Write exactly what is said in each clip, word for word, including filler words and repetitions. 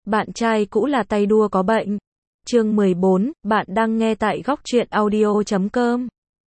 Bạn trai cũ là tay đua có bệnh. Chương mười bốn, bạn đang nghe tại góc truyện audio chấm com.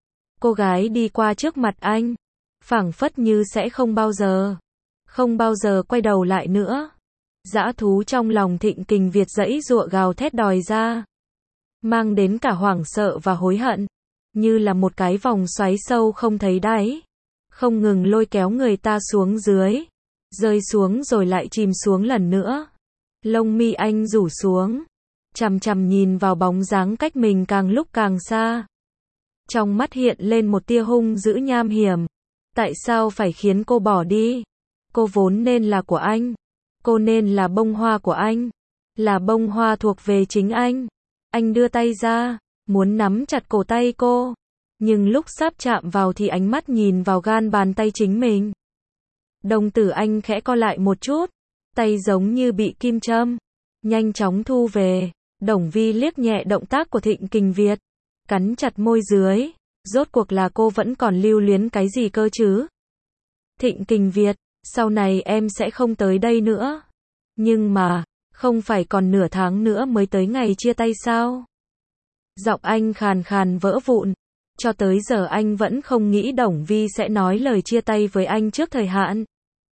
Cô gái đi qua trước mặt anh, phảng phất như sẽ không bao giờ, không bao giờ quay đầu lại nữa. Dã thú trong lòng Thịnh Kình Việt giãy giụa gào thét đòi ra, mang đến cả hoảng sợ và hối hận, như là một cái vòng xoáy sâu không thấy đáy, không ngừng lôi kéo người ta xuống dưới, rơi xuống rồi lại chìm xuống lần nữa. Lông mi anh rủ xuống, chằm chằm nhìn vào bóng dáng cách mình càng lúc càng xa. Trong mắt hiện lên một tia hung dữ nham hiểm. Tại sao phải khiến cô bỏ đi? Cô vốn nên là của anh. Cô nên là bông hoa của anh. Là bông hoa thuộc về chính anh. Anh đưa tay ra, muốn nắm chặt cổ tay cô. Nhưng lúc sắp chạm vào thì ánh mắt nhìn vào gan bàn tay chính mình. Đồng tử anh khẽ co lại một chút. Tay giống như bị kim châm. Nhanh chóng thu về. Đồng Vi liếc nhẹ động tác của Thịnh Kình Việt. Cắn chặt môi dưới. Rốt cuộc là cô vẫn còn lưu luyến cái gì cơ chứ? Thịnh Kình Việt, sau này em sẽ không tới đây nữa. Nhưng mà, không phải còn nửa tháng nữa mới tới ngày chia tay sao? Giọng anh khàn khàn vỡ vụn. Cho tới giờ anh vẫn không nghĩ Đồng Vi sẽ nói lời chia tay với anh trước thời hạn.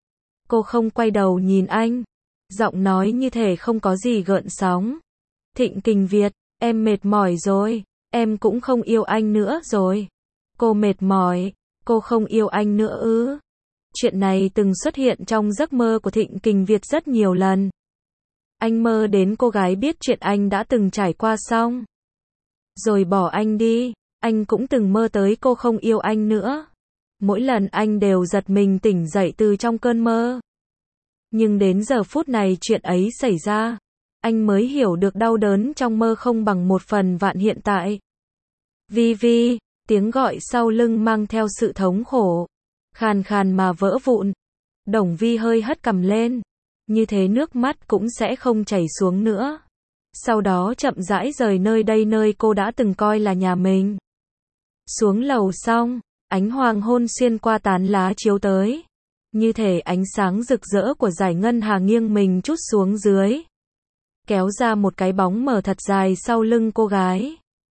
Cô không quay đầu nhìn anh. Giọng nói như thể không có gì gợn sóng. Thịnh Kình Việt, em mệt mỏi rồi. Em cũng không yêu anh nữa rồi. Cô mệt mỏi. Cô không yêu anh nữa ư? Chuyện này từng xuất hiện trong giấc mơ của Thịnh Kình Việt rất nhiều lần. Anh mơ đến cô gái biết chuyện anh đã từng trải qua xong, rồi bỏ anh đi. Anh cũng từng mơ tới cô không yêu anh nữa. Mỗi lần anh đều giật mình tỉnh dậy từ trong cơn mơ. Nhưng đến giờ phút này chuyện ấy xảy ra, anh mới hiểu được đau đớn trong mơ không bằng một phần vạn hiện tại. Vi Vi, tiếng gọi sau lưng mang theo sự thống khổ, khàn khàn mà vỡ vụn. Đồng Vi hơi hất cằm lên, như thế nước mắt cũng sẽ không chảy xuống nữa. Sau đó chậm rãi rời nơi đây, nơi cô đã từng coi là nhà mình. Xuống lầu xong, ánh hoàng hôn xuyên qua tán lá chiếu tới, như thể ánh sáng rực rỡ của dải ngân hà nghiêng mình chút xuống dưới, kéo ra một cái bóng mờ thật dài sau lưng cô gái.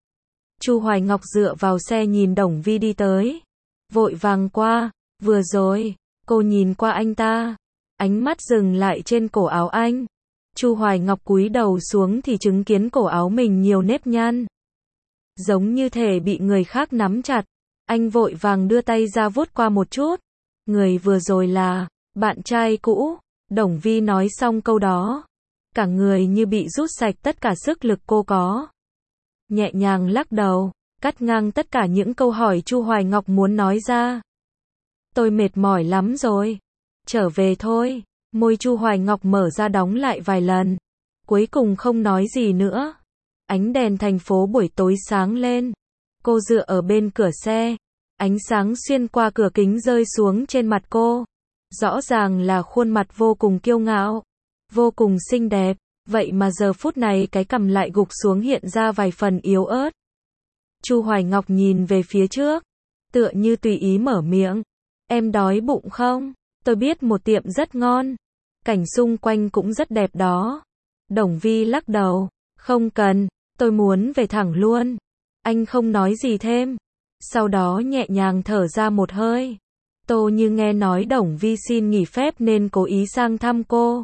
Chu Hoài Ngọc dựa vào xe nhìn Đồng Vi đi tới, vội vàng qua. Vừa rồi, cô nhìn qua anh ta, ánh mắt dừng lại trên cổ áo anh. Chu Hoài Ngọc cúi đầu xuống thì chứng kiến cổ áo mình nhiều nếp nhăn, giống như thể bị người khác nắm chặt. Anh vội vàng đưa tay ra vuốt qua một chút. Người vừa rồi là bạn trai cũ. Đồng Vi nói xong câu đó, cả người như bị rút sạch tất cả sức lực cô có. Nhẹ nhàng lắc đầu, cắt ngang tất cả những câu hỏi Chu Hoài Ngọc muốn nói ra. Tôi mệt mỏi lắm rồi. Trở về thôi. Môi Chu Hoài Ngọc mở ra đóng lại vài lần. Cuối cùng không nói gì nữa. Ánh đèn thành phố buổi tối sáng lên. Cô dựa ở bên cửa xe. Ánh sáng xuyên qua cửa kính rơi xuống trên mặt cô. Rõ ràng là khuôn mặt vô cùng kiêu ngạo, vô cùng xinh đẹp. Vậy mà giờ phút này cái cằm lại gục xuống hiện ra vài phần yếu ớt. Chu Hoài Ngọc nhìn về phía trước, tựa như tùy ý mở miệng. Em đói bụng không? Tôi biết một tiệm rất ngon. Cảnh xung quanh cũng rất đẹp đó. Đồng Vi lắc đầu. Không cần, tôi muốn về thẳng luôn. Anh không nói gì thêm. Sau đó nhẹ nhàng thở ra một hơi. Tô Như nghe nói Đồng Vi xin nghỉ phép nên cố ý sang thăm cô.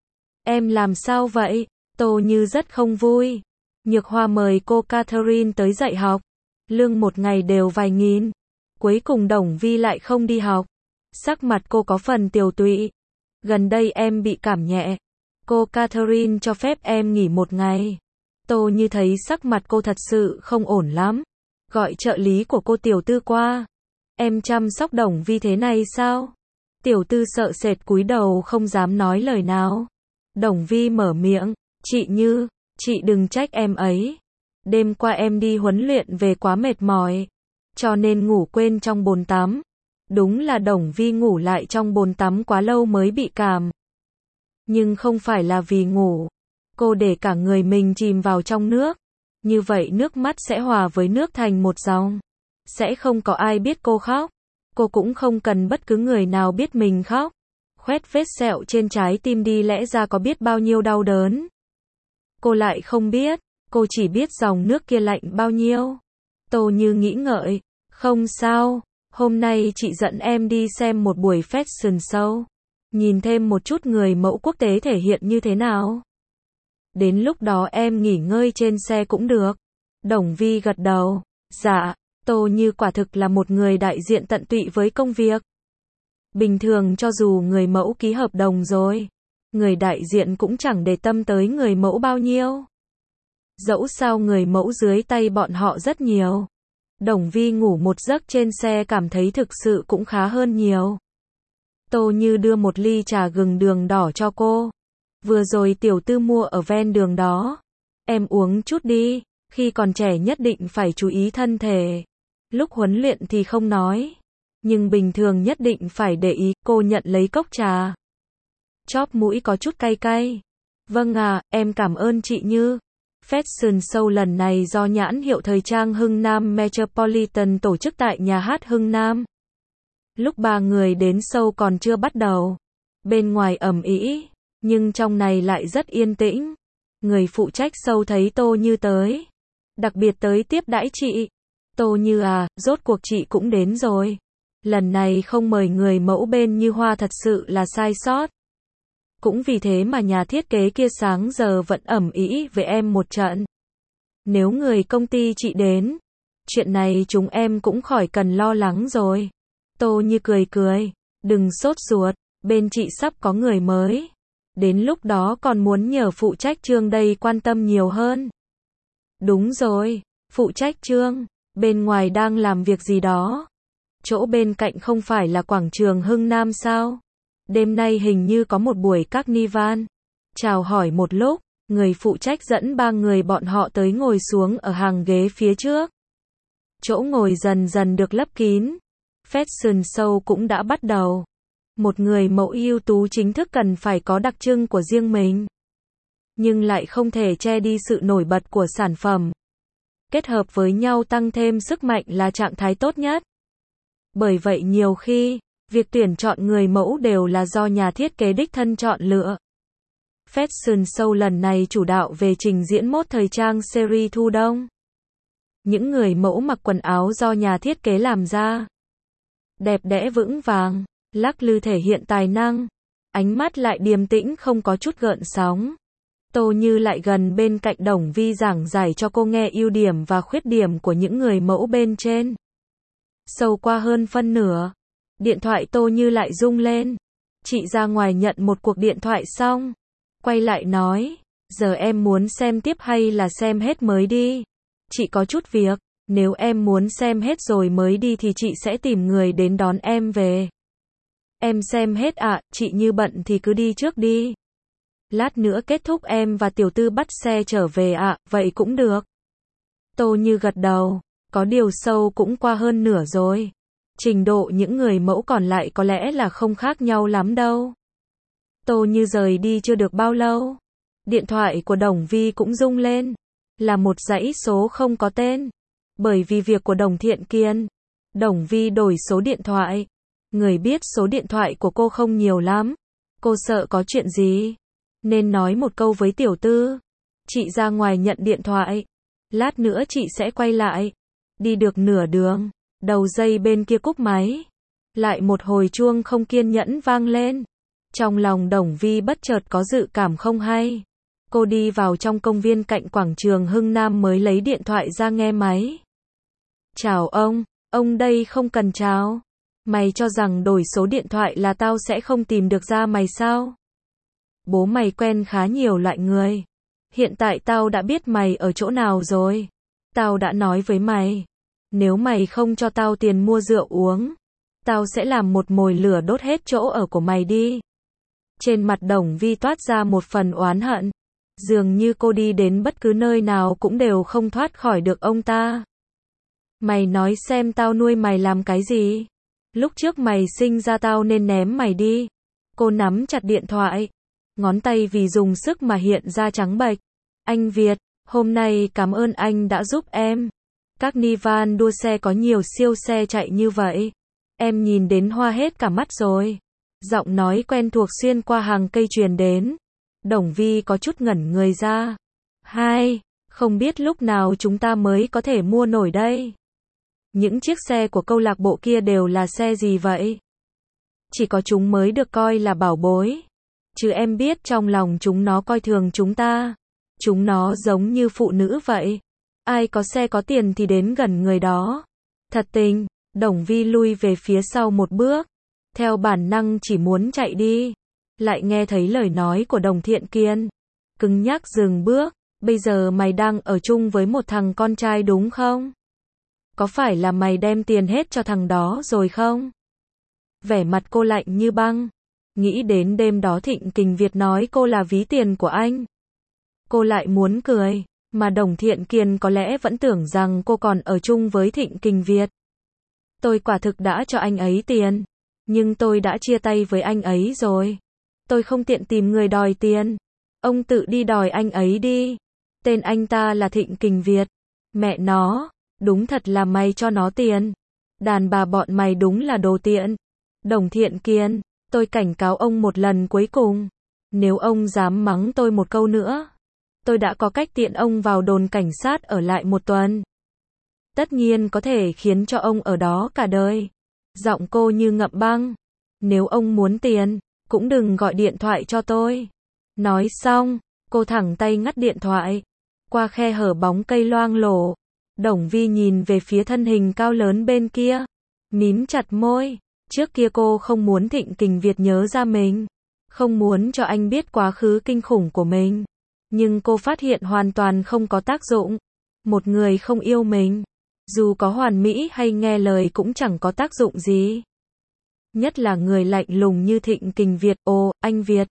Em làm sao vậy? Tô Như rất không vui. Nhược Hoa mời cô Catherine tới dạy học. Lương một ngày đều vài nghìn. Cuối cùng Đồng Vi lại không đi học. Sắc mặt cô có phần tiều tụy. Gần đây em bị cảm nhẹ. Cô Catherine cho phép em nghỉ một ngày. Tô Như thấy sắc mặt cô thật sự không ổn lắm. Gọi trợ lý của cô tiểu tư qua. Em chăm sóc Đồng Vi thế này sao? Tiểu tư sợ sệt cúi đầu không dám nói lời nào. Đồng Vi mở miệng. Chị Như, chị đừng trách em ấy. Đêm qua em đi huấn luyện về quá mệt mỏi, cho nên ngủ quên trong bồn tắm. Đúng là Đồng Vi ngủ lại trong bồn tắm quá lâu mới bị cảm. Nhưng không phải là vì ngủ. Cô để cả người mình chìm vào trong nước. Như vậy nước mắt sẽ hòa với nước thành một dòng. Sẽ không có ai biết cô khóc. Cô cũng không cần bất cứ người nào biết mình khóc. Khoét vết sẹo trên trái tim đi lẽ ra có biết bao nhiêu đau đớn. Cô lại không biết, cô chỉ biết dòng nước kia lạnh bao nhiêu. Tô Như nghĩ ngợi, không sao, hôm nay chị dẫn em đi xem một buổi fashion show. Nhìn thêm một chút người mẫu quốc tế thể hiện như thế nào. Đến lúc đó em nghỉ ngơi trên xe cũng được. Đồng Vi gật đầu, dạ, Tô Như quả thực là một người đại diện tận tụy với công việc. Bình thường cho dù người mẫu ký hợp đồng rồi, người đại diện cũng chẳng để tâm tới người mẫu bao nhiêu. Dẫu sao người mẫu dưới tay bọn họ rất nhiều. Đồng Vi ngủ một giấc trên xe cảm thấy thực sự cũng khá hơn nhiều. Tô Như đưa một ly trà gừng đường đỏ cho cô. Vừa rồi tiểu tư mua ở ven đường đó. Em uống chút đi, khi còn trẻ nhất định phải chú ý thân thể. Lúc huấn luyện thì không nói. Nhưng bình thường nhất định phải để ý. Cô nhận lấy cốc trà. Chóp mũi có chút cay cay. Vâng à, em cảm ơn chị Như. Fashion show lần này do nhãn hiệu thời trang Hưng Nam Metropolitan tổ chức tại nhà hát Hưng Nam. Lúc ba người đến show còn chưa bắt đầu. Bên ngoài ầm ĩ, nhưng trong này lại rất yên tĩnh. Người phụ trách show thấy Tô Như tới. Đặc biệt tới tiếp đãi chị. Tô Như à, rốt cuộc chị cũng đến rồi. Lần này không mời người mẫu bên Như Hoa thật sự là sai sót. Cũng vì thế mà nhà thiết kế kia sáng giờ vẫn ầm ĩ với em một trận. Nếu người công ty chị đến, chuyện này chúng em cũng khỏi cần lo lắng rồi. Tô Như cười cười, đừng sốt ruột, bên chị sắp có người mới. Đến lúc đó còn muốn nhờ phụ trách Trương đây quan tâm nhiều hơn. Đúng rồi, phụ trách Trương, bên ngoài đang làm việc gì đó. Chỗ bên cạnh không phải là quảng trường Hưng Nam sao? Đêm nay hình như có một buổi carnival. Chào hỏi một lúc, người phụ trách dẫn ba người bọn họ tới ngồi xuống ở hàng ghế phía trước. Chỗ ngồi dần dần được lấp kín. Fashion show cũng đã bắt đầu. Một người mẫu ưu tú chính thức cần phải có đặc trưng của riêng mình. Nhưng lại không thể che đi sự nổi bật của sản phẩm. Kết hợp với nhau tăng thêm sức mạnh là trạng thái tốt nhất. Bởi vậy nhiều khi, việc tuyển chọn người mẫu đều là do nhà thiết kế đích thân chọn lựa. Fashion show lần này chủ đạo về trình diễn mốt thời trang series thu đông. Những người mẫu mặc quần áo do nhà thiết kế làm ra. Đẹp đẽ vững vàng, lắc lư thể hiện tài năng. Ánh mắt lại điềm tĩnh không có chút gợn sóng. Tô Như lại gần bên cạnh Đồng Vi giảng giải cho cô nghe ưu điểm và khuyết điểm của những người mẫu bên trên. Show qua hơn phân nửa. Điện thoại Tô Như lại rung lên. Chị ra ngoài nhận một cuộc điện thoại xong. Quay lại nói, giờ em muốn xem tiếp hay là xem hết mới đi? Chị có chút việc, nếu em muốn xem hết rồi mới đi thì chị sẽ tìm người đến đón em về. Em xem hết ạ, à, chị Như bận thì cứ đi trước đi. Lát nữa kết thúc em và tiểu tư bắt xe trở về ạ, à, vậy cũng được. Tô Như gật đầu, có điều show cũng qua hơn nửa rồi. Trình độ những người mẫu còn lại có lẽ là không khác nhau lắm đâu. Tô Như rời đi chưa được bao lâu. Điện thoại của Đồng Vi cũng rung lên. Là một dãy số không có tên. Bởi vì việc của Đồng Thiện Kiên. Đồng Vi đổi số điện thoại. Người biết số điện thoại của cô không nhiều lắm. Cô sợ có chuyện gì. Nên nói một câu với tiểu tư. Chị ra ngoài nhận điện thoại. Lát nữa chị sẽ quay lại. Đi được nửa đường. Đầu dây bên kia cúp máy. Lại một hồi chuông không kiên nhẫn vang lên. Trong lòng Đồng Vi bất chợt có dự cảm không hay. Cô đi vào trong công viên cạnh quảng trường Hưng Nam mới lấy điện thoại ra nghe máy. Chào ông, ông đây không cần chào. Mày cho rằng đổi số điện thoại là tao sẽ không tìm được ra mày sao? Bố mày quen khá nhiều loại người. Hiện tại tao đã biết mày ở chỗ nào rồi. Tao đã nói với mày. Nếu mày không cho tao tiền mua rượu uống, tao sẽ làm một mồi lửa đốt hết chỗ ở của mày đi. Trên mặt Đồng Vi toát ra một phần oán hận. Dường như cô đi đến bất cứ nơi nào cũng đều không thoát khỏi được ông ta. Mày nói xem tao nuôi mày làm cái gì? Lúc trước mày sinh ra tao nên ném mày đi. Cô nắm chặt điện thoại. Ngón tay vì dùng sức mà hiện ra trắng bệch. Anh Việt, hôm nay cảm ơn anh đã giúp em. Carnival đua xe có nhiều siêu xe chạy như vậy. Em nhìn đến hoa hết cả mắt rồi. Giọng nói quen thuộc xuyên qua hàng cây truyền đến. Đồng Vi có chút ngẩn người ra. Hai, không biết lúc nào chúng ta mới có thể mua nổi đây. Những chiếc xe của câu lạc bộ kia đều là xe gì vậy? Chỉ có chúng mới được coi là bảo bối. Chứ em biết trong lòng chúng nó coi thường chúng ta. Chúng nó giống như phụ nữ vậy. Ai có xe có tiền thì đến gần người đó. Thật tình, Đồng Vi lui về phía sau một bước. Theo bản năng chỉ muốn chạy đi. Lại nghe thấy lời nói của Đồng Thiện Kiên. Cứng nhắc dừng bước. Bây giờ mày đang ở chung với một thằng con trai đúng không? Có phải là mày đem tiền hết cho thằng đó rồi không? Vẻ mặt cô lạnh như băng. Nghĩ đến đêm đó Thịnh Kình Việt nói cô là ví tiền của anh. Cô lại muốn cười. Mà Đồng Thiện Kiên có lẽ vẫn tưởng rằng cô còn ở chung với Thịnh Kình Việt. Tôi quả thực đã cho anh ấy tiền. Nhưng tôi đã chia tay với anh ấy rồi. Tôi không tiện tìm người đòi tiền. Ông tự đi đòi anh ấy đi. Tên anh ta là Thịnh Kình Việt. Mẹ nó, đúng thật là mày cho nó tiền. Đàn bà bọn mày đúng là đồ tiện. Đồng Thiện Kiên, tôi cảnh cáo ông một lần cuối cùng. Nếu ông dám mắng tôi một câu nữa, tôi đã có cách tiện ông vào đồn cảnh sát ở lại một tuần. Tất nhiên có thể khiến cho ông ở đó cả đời. Giọng cô như ngậm băng. Nếu ông muốn tiền, cũng đừng gọi điện thoại cho tôi. Nói xong, cô thẳng tay ngắt điện thoại. Qua khe hở bóng cây loang lổ, Đồng Vi nhìn về phía thân hình cao lớn bên kia. Mím chặt môi. Trước kia cô không muốn Thịnh Kình Việt nhớ ra mình. Không muốn cho anh biết quá khứ kinh khủng của mình. Nhưng cô phát hiện hoàn toàn không có tác dụng. Một người không yêu mình, dù có hoàn mỹ hay nghe lời cũng chẳng có tác dụng gì. Nhất là người lạnh lùng như Thịnh Kình Việt. Ồ, anh Việt.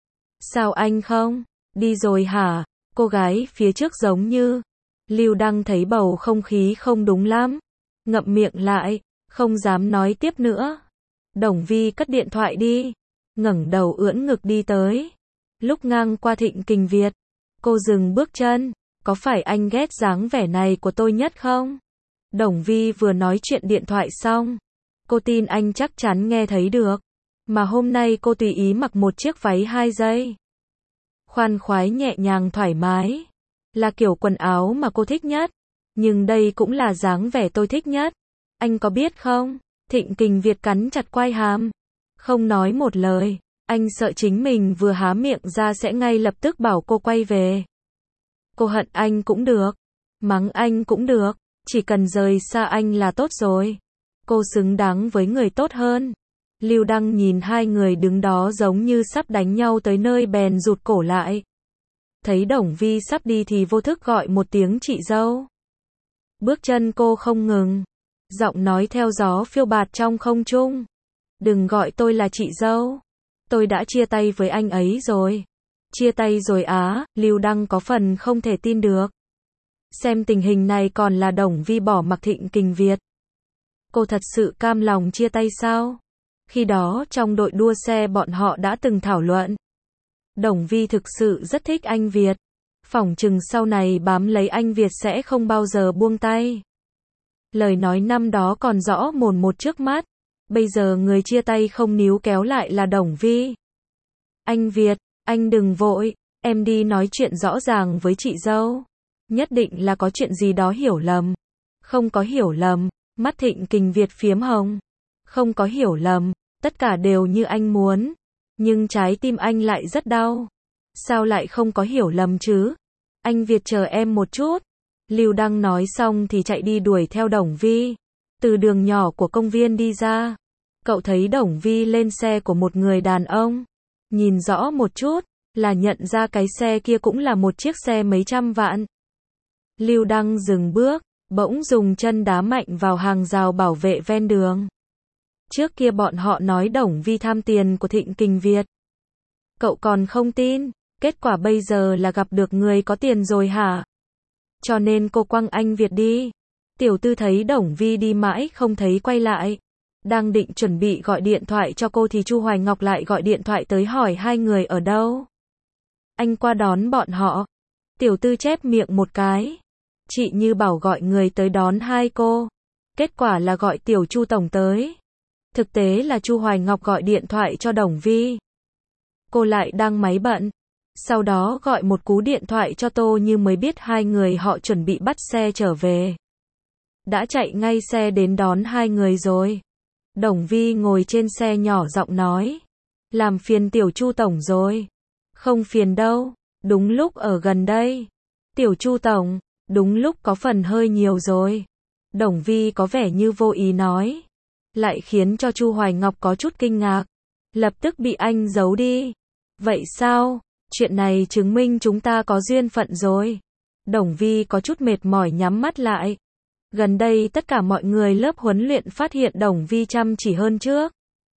Sao anh không đi rồi hả? Cô gái phía trước giống như Lưu Đăng thấy bầu không khí không đúng lắm. Ngậm miệng lại, không dám nói tiếp nữa. Đồng Vi cất điện thoại đi. Ngẩng đầu ưỡn ngực đi tới. Lúc ngang qua Thịnh Kình Việt, cô dừng bước chân. Có phải anh ghét dáng vẻ này của tôi nhất không? Đồng Vi vừa nói chuyện điện thoại xong. Cô tin anh chắc chắn nghe thấy được. Mà hôm nay cô tùy ý mặc một chiếc váy hai dây. Khoan khoái nhẹ nhàng thoải mái. Là kiểu quần áo mà cô thích nhất. Nhưng đây cũng là dáng vẻ tôi thích nhất. Anh có biết không? Thịnh Kình Việt cắn chặt quai hàm. Không nói một lời. Anh sợ chính mình vừa há miệng ra sẽ ngay lập tức bảo cô quay về. Cô hận anh cũng được. Mắng anh cũng được. Chỉ cần rời xa anh là tốt rồi. Cô xứng đáng với người tốt hơn. Lưu Đăng nhìn hai người đứng đó giống như sắp đánh nhau tới nơi bèn rụt cổ lại. Thấy Đồng Vi sắp đi thì vô thức gọi một tiếng chị dâu. Bước chân cô không ngừng. Giọng nói theo gió phiêu bạt trong không trung. Đừng gọi tôi là chị dâu. Tôi đã chia tay với anh ấy rồi. Chia tay rồi á? Lưu Đăng có phần không thể tin được. Xem tình hình này còn là Đồng Vi bỏ mặc Thịnh Kình Việt. Cô thật sự cam lòng chia tay sao? Khi đó trong đội đua xe bọn họ đã từng thảo luận. Đồng Vi thực sự rất thích anh Việt. Phỏng chừng sau này bám lấy anh Việt sẽ không bao giờ buông tay. Lời nói năm đó còn rõ mồn một trước mắt. Bây giờ người chia tay không níu kéo lại là Đồng Vi. Anh Việt, anh đừng vội. Em đi nói chuyện rõ ràng với chị dâu. Nhất định là có chuyện gì đó hiểu lầm. Không có hiểu lầm. Mắt Thịnh Kình Việt phiếm hồng. Không có hiểu lầm. Tất cả đều như anh muốn. Nhưng trái tim anh lại rất đau. Sao lại không có hiểu lầm chứ? Anh Việt chờ em một chút. Lưu Đăng nói xong thì chạy đi đuổi theo Đồng Vi. Từ đường nhỏ của công viên đi ra. Cậu thấy Đồng Vi lên xe của một người đàn ông. Nhìn rõ một chút, là nhận ra cái xe kia cũng là một chiếc xe mấy trăm vạn. Lưu Đăng dừng bước, bỗng dùng chân đá mạnh vào hàng rào bảo vệ ven đường. Trước kia bọn họ nói Đồng Vi tham tiền của Thịnh Kình Việt. Cậu còn không tin, kết quả bây giờ là gặp được người có tiền rồi hả? Cho nên cô quăng anh Việt đi. Tiểu tư thấy Đồng Vi đi mãi không thấy quay lại. Đang định chuẩn bị gọi điện thoại cho cô thì Chu Hoài Ngọc lại gọi điện thoại tới hỏi hai người ở đâu. Anh qua đón bọn họ. Tiểu tư chép miệng một cái. Chị như bảo gọi người tới đón hai cô. Kết quả là gọi tiểu Chu tổng tới. Thực tế là Chu Hoài Ngọc gọi điện thoại cho Đồng Vi. Cô lại đang máy bận. Sau đó gọi một cú điện thoại cho Tô Như mới biết hai người họ chuẩn bị bắt xe trở về. Đã chạy ngay xe đến đón hai người rồi. Đồng Vi ngồi trên xe nhỏ giọng nói. Làm phiền tiểu Chu tổng rồi. Không phiền đâu, đúng lúc ở gần đây. Tiểu Chu tổng, đúng lúc có phần hơi nhiều rồi. Đồng Vi có vẻ như vô ý nói. Lại khiến cho Chu Hoài Ngọc có chút kinh ngạc. Lập tức bị anh giấu đi. Vậy sao? Chuyện này chứng minh chúng ta có duyên phận rồi. Đồng Vi có chút mệt mỏi nhắm mắt lại. Gần đây tất cả mọi người lớp huấn luyện phát hiện Đồng Vi chăm chỉ hơn trước.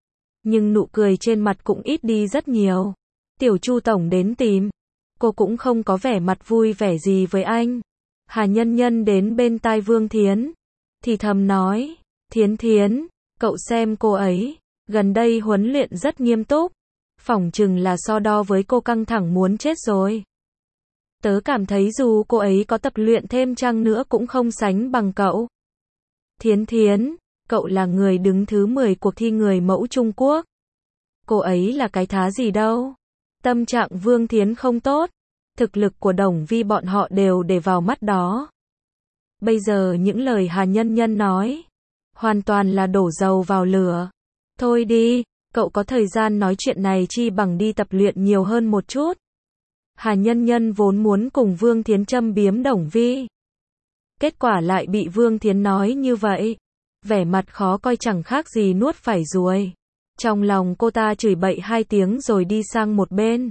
Nhưng nụ cười trên mặt cũng ít đi rất nhiều. Tiểu Chu tổng đến tìm. Cô cũng không có vẻ mặt vui vẻ gì với anh. Hà Nhân Nhân đến bên tai Vương Thiến. Thì thầm nói. Thiến Thiến, cậu xem cô ấy. Gần đây huấn luyện rất nghiêm túc. Phỏng chừng là so đo với cô căng thẳng muốn chết rồi. Tớ cảm thấy dù cô ấy có tập luyện thêm chăng nữa cũng không sánh bằng cậu. Thiến Thiến, cậu là người đứng thứ mười cuộc thi người mẫu Trung Quốc. Cô ấy là cái thá gì đâu. Tâm trạng Vương Thiến không tốt. Thực lực của Đồng Vi bọn họ đều để vào mắt đó. Bây giờ những lời Hà Nhân Nhân nói. Hoàn toàn là đổ dầu vào lửa. Thôi đi, cậu có thời gian nói chuyện này chi bằng đi tập luyện nhiều hơn một chút. Hà Nhân Nhân vốn muốn cùng Vương Thiến châm biếm Đồng Vi. Kết quả lại bị Vương Thiến nói như vậy. Vẻ mặt khó coi chẳng khác gì nuốt phải ruồi. Trong lòng cô ta chửi bậy hai tiếng rồi đi sang một bên.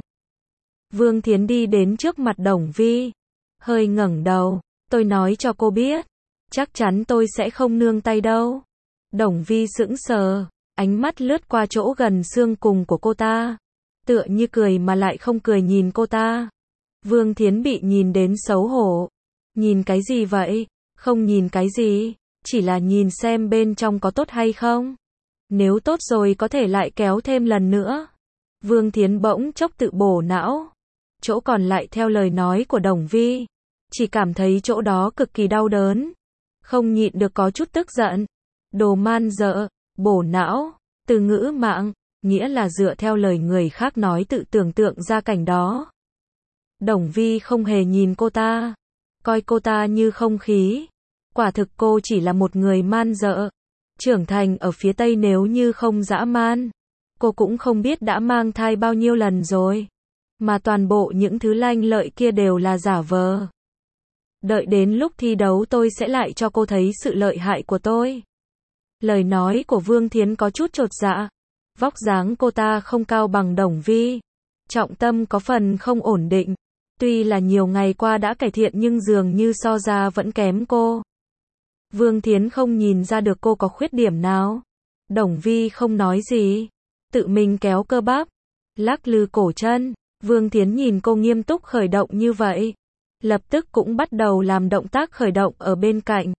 Vương Thiến đi đến trước mặt Đồng Vi. Hơi ngẩng đầu. Tôi nói cho cô biết. Chắc chắn tôi sẽ không nương tay đâu. Đồng Vi sững sờ. Ánh mắt lướt qua chỗ gần xương cùng của cô ta. Tựa như cười mà lại không cười nhìn cô ta. Vương Thiến bị nhìn đến xấu hổ. Nhìn cái gì vậy? Không nhìn cái gì. Chỉ là nhìn xem bên trong có tốt hay không. Nếu tốt rồi có thể lại kéo thêm lần nữa. Vương Thiến bỗng chốc tự bổ não. Chỗ còn lại theo lời nói của Đồng Vi. Chỉ cảm thấy chỗ đó cực kỳ đau đớn. Không nhịn được có chút tức giận. Đồ man dợ, bổ não, từ ngữ mạng, nghĩa là dựa theo lời người khác nói tự tưởng tượng ra cảnh đó. Đồng Vi không hề nhìn cô ta. Coi cô ta như không khí. Quả thực cô chỉ là một người man dợ. Trưởng thành ở phía Tây nếu như không dã man. Cô cũng không biết đã mang thai bao nhiêu lần rồi. Mà toàn bộ những thứ lanh lợi kia đều là giả vờ. Đợi đến lúc thi đấu tôi sẽ lại cho cô thấy sự lợi hại của tôi. Lời nói của Vương Thiến có chút chột dạ. Vóc dáng cô ta không cao bằng Đồng Vi. Trọng tâm có phần không ổn định. Tuy là nhiều ngày qua đã cải thiện nhưng dường như so ra vẫn kém cô. Vương Thiến không nhìn ra được cô có khuyết điểm nào. Đồng Vi không nói gì. Tự mình kéo cơ bắp. Lắc lư cổ chân. Vương Thiến nhìn cô nghiêm túc khởi động như vậy. Lập tức cũng bắt đầu làm động tác khởi động ở bên cạnh.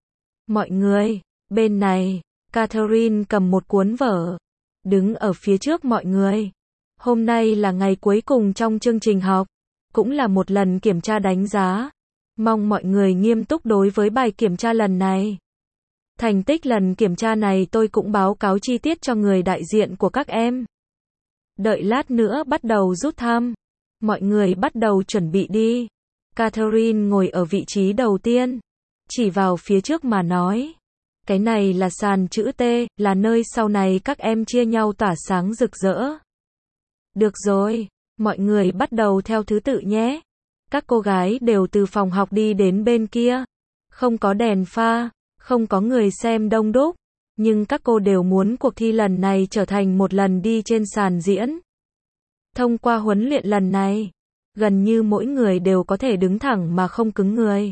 Mọi người, bên này, Catherine cầm một cuốn vở. Đứng ở phía trước mọi người. Hôm nay là ngày cuối cùng trong chương trình học. Cũng là một lần kiểm tra đánh giá. Mong mọi người nghiêm túc đối với bài kiểm tra lần này. Thành tích lần kiểm tra này tôi cũng báo cáo chi tiết cho người đại diện của các em. Đợi lát nữa bắt đầu rút thăm. Mọi người bắt đầu chuẩn bị đi. Catherine ngồi ở vị trí đầu tiên. Chỉ vào phía trước mà nói. Cái này là sàn chữ T, là nơi sau này các em chia nhau tỏa sáng rực rỡ. Được rồi, mọi người bắt đầu theo thứ tự nhé. Các cô gái đều từ phòng học đi đến bên kia. Không có đèn pha, không có người xem đông đúc. Nhưng các cô đều muốn cuộc thi lần này trở thành một lần đi trên sàn diễn. Thông qua huấn luyện lần này, gần như mỗi người đều có thể đứng thẳng mà không cứng người.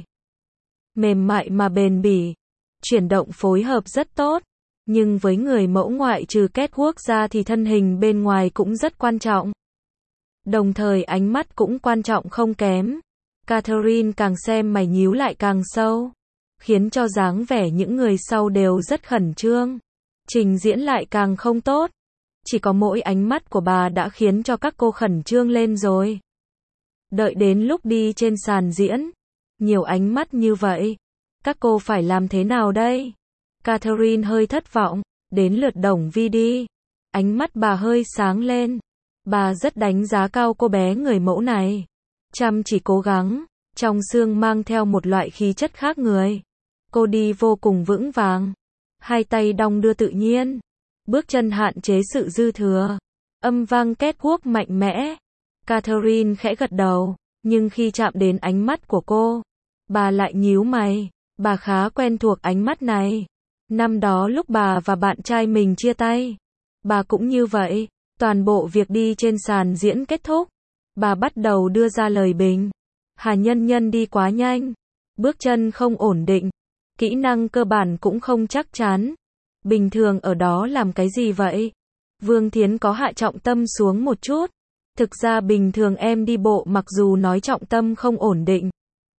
Mềm mại mà bền bỉ. Chuyển động phối hợp rất tốt. Nhưng với người mẫu ngoại trừ catwalk ra thì thân hình bên ngoài cũng rất quan trọng. Đồng thời ánh mắt cũng quan trọng không kém. Catherine càng xem mày nhíu lại càng sâu. Khiến cho dáng vẻ những người sau đều rất khẩn trương. Trình diễn lại càng không tốt. Chỉ có mỗi ánh mắt của bà đã khiến cho các cô khẩn trương lên rồi. Đợi đến lúc đi trên sàn diễn. Nhiều ánh mắt như vậy. Các cô phải làm thế nào đây? Catherine hơi thất vọng. Đến lượt Đồng Vi đi. Ánh mắt bà hơi sáng lên. Bà rất đánh giá cao cô bé người mẫu này. Chăm chỉ cố gắng, trong xương mang theo một loại khí chất khác người. Cô đi vô cùng vững vàng. Hai tay đong đưa tự nhiên. Bước chân hạn chế sự dư thừa. Âm vang catwalk mạnh mẽ. Catherine khẽ gật đầu, nhưng khi chạm đến ánh mắt của cô, bà lại nhíu mày. Bà khá quen thuộc ánh mắt này. Năm đó lúc bà và bạn trai mình chia tay, bà cũng như vậy. Toàn bộ việc đi trên sàn diễn kết thúc, bà bắt đầu đưa ra lời bình. Hà Nhân Nhân đi quá nhanh, bước chân không ổn định, kỹ năng cơ bản cũng không chắc chắn. Bình thường ở đó làm cái gì vậy? Vương Thiến có hạ trọng tâm xuống một chút. Thực ra bình thường em đi bộ mặc dù nói trọng tâm không ổn định,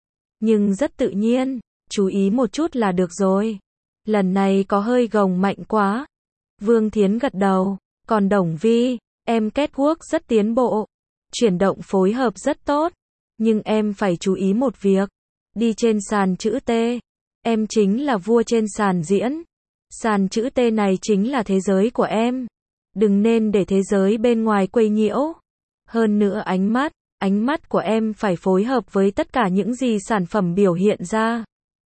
nhưng rất tự nhiên, chú ý một chút là được rồi. Lần này có hơi gồng mạnh quá. Vương Thiến gật đầu. Còn Đồng Vi, em catwalk rất tiến bộ. Chuyển động phối hợp rất tốt. Nhưng em phải chú ý một việc. Đi trên sàn chữ T. Em chính là vua trên sàn diễn. Sàn chữ T này chính là thế giới của em. Đừng nên để thế giới bên ngoài quấy nhiễu. Hơn nữa ánh mắt, ánh mắt của em phải phối hợp với tất cả những gì sản phẩm biểu hiện ra.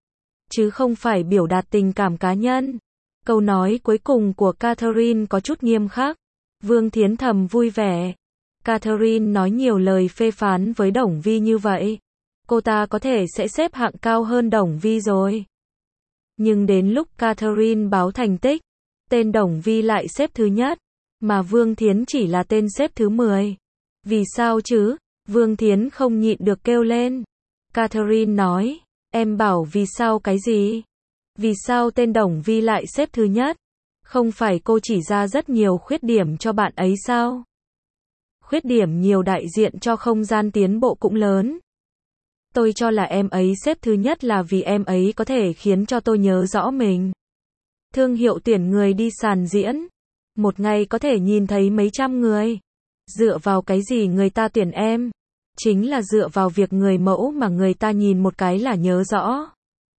Chứ không phải biểu đạt tình cảm cá nhân. Câu nói cuối cùng của Catherine có chút nghiêm khắc. Vương Thiến thầm vui vẻ. Catherine nói nhiều lời phê phán với Đồng Vi như vậy. Cô ta có thể sẽ xếp hạng cao hơn Đồng Vi rồi. Nhưng đến lúc Catherine báo thành tích, tên Đồng Vi lại xếp thứ nhất, mà Vương Thiến chỉ là tên xếp thứ mười. Vì sao chứ? Vương Thiến không nhịn được kêu lên. Catherine nói, em bảo vì sao cái gì? Vì sao tên Đồng Vi lại xếp thứ nhất? Không phải cô chỉ ra rất nhiều khuyết điểm cho bạn ấy sao? Khuyết điểm nhiều đại diện cho không gian tiến bộ cũng lớn. Tôi cho là em ấy xếp thứ nhất là vì em ấy có thể khiến cho tôi nhớ rõ mình. Thương hiệu tuyển người đi sàn diễn. Một ngày có thể nhìn thấy mấy trăm người. Dựa vào cái gì người ta tuyển em? Chính là dựa vào việc người mẫu mà người ta nhìn một cái là nhớ rõ.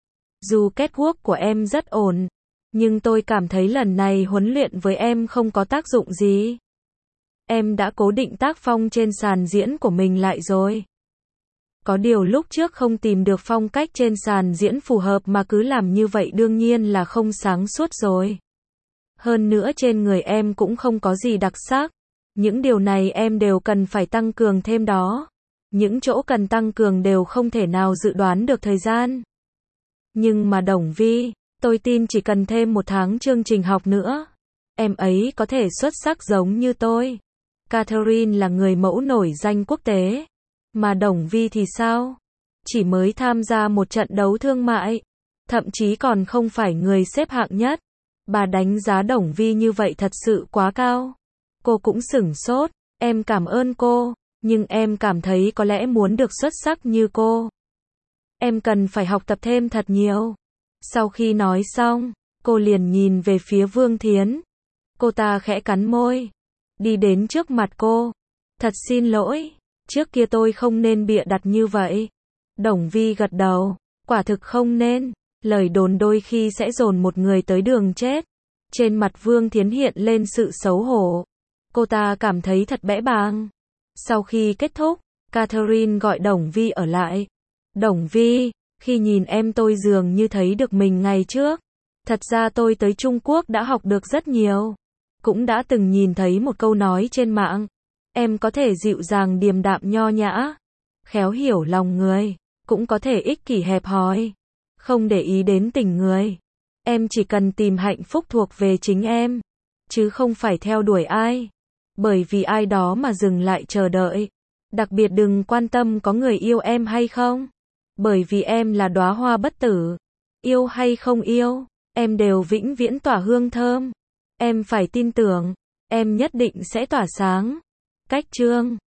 Dù catwalk của em rất ổn, nhưng tôi cảm thấy lần này huấn luyện với em không có tác dụng gì. Em đã cố định tác phong trên sàn diễn của mình lại rồi. Có điều lúc trước không tìm được phong cách trên sàn diễn phù hợp mà cứ làm như vậy đương nhiên là không sáng suốt rồi. Hơn nữa trên người em cũng không có gì đặc sắc. Những điều này em đều cần phải tăng cường thêm đó. Những chỗ cần tăng cường đều không thể nào dự đoán được thời gian. Nhưng mà Đồng Vi, tôi tin chỉ cần thêm một tháng chương trình học nữa, em ấy có thể xuất sắc giống như tôi. Catherine là người mẫu nổi danh quốc tế. Mà Đồng Vi thì sao? Chỉ mới tham gia một trận đấu thương mại. Thậm chí còn không phải người xếp hạng nhất. Bà đánh giá Đồng Vi như vậy thật sự quá cao. Cô cũng sửng sốt. Em cảm ơn cô. Nhưng em cảm thấy có lẽ muốn được xuất sắc như cô, em cần phải học tập thêm thật nhiều. Sau khi nói xong, cô liền nhìn về phía Vương Thiến. Cô ta khẽ cắn môi. Đi đến trước mặt cô. Thật xin lỗi. Trước kia tôi không nên bịa đặt như vậy. Đồng Vi gật đầu. Quả thực không nên. Lời đồn đôi khi sẽ dồn một người tới đường chết. Trên mặt Vương Thiến hiện lên sự xấu hổ. Cô ta cảm thấy thật bẽ bàng. Sau khi kết thúc, Catherine gọi Đồng Vi ở lại. Đồng Vi, khi nhìn em tôi dường như thấy được mình ngày trước. Thật ra tôi tới Trung Quốc đã học được rất nhiều. Cũng đã từng nhìn thấy một câu nói trên mạng. Em có thể dịu dàng điềm đạm nho nhã, khéo hiểu lòng người, cũng có thể ích kỷ hẹp hòi, không để ý đến tình người. Em chỉ cần tìm hạnh phúc thuộc về chính em, chứ không phải theo đuổi ai. Bởi vì ai đó mà dừng lại chờ đợi. Đặc biệt đừng quan tâm có người yêu em hay không. Bởi vì em là đóa hoa bất tử. Yêu hay không yêu, em đều vĩnh viễn tỏa hương thơm. Em phải tin tưởng, em nhất định sẽ tỏa sáng. Cách chương